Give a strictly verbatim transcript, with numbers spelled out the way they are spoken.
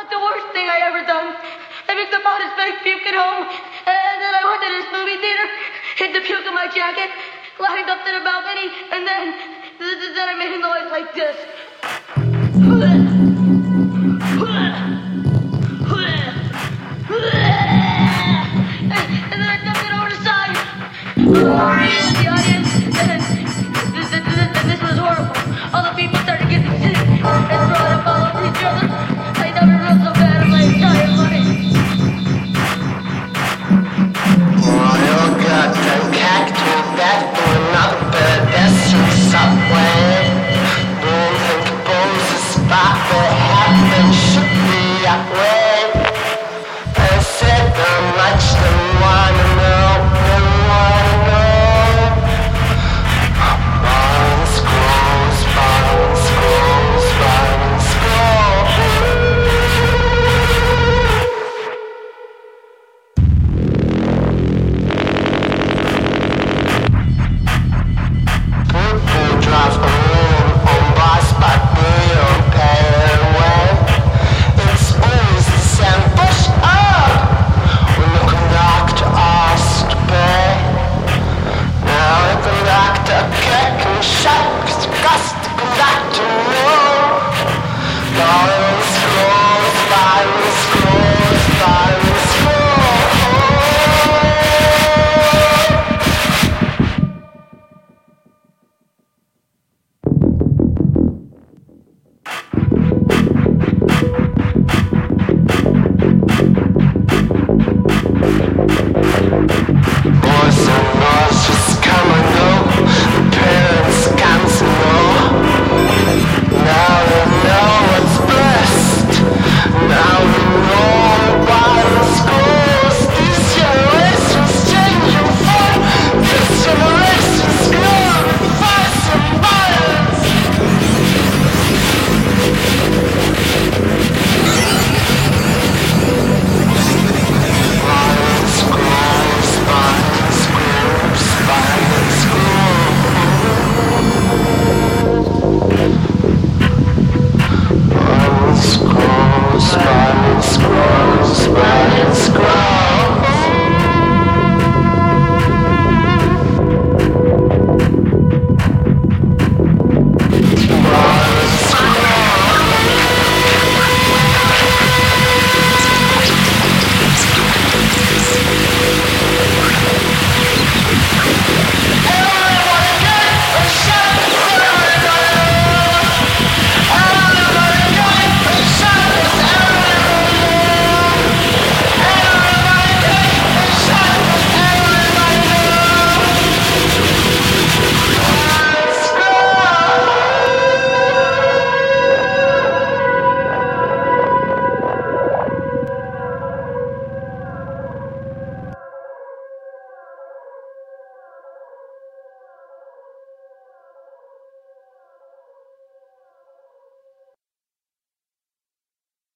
But the worst thing I ever done, I picked up all this fake puke at home, and then I went to this movie theater, hid the puke in my jacket, climbed up to the balcony, and then, then I made a noise like this.